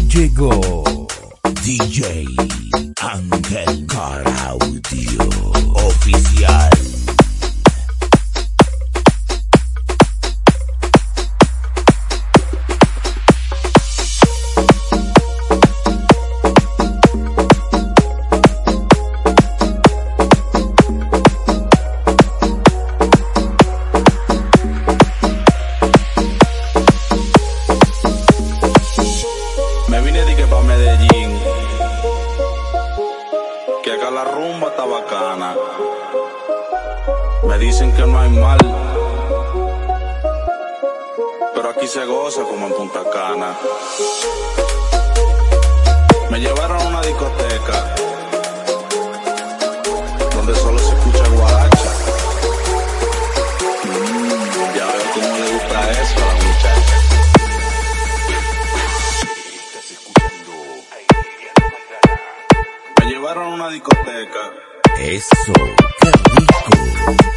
Llegó DJ Ángel Caraudio Oficial. Me vine de que pa' Medellín, que acá la rumba está bacana. Me dicen que no hay mal, pero aquí se goza como en Punta Cana. Me llevaron a una discoteca donde solo se escucha guaracha. Ya veo cómo le gusta eso a la muchacha. Me llevaron a una discoteca. Eso, qué rico.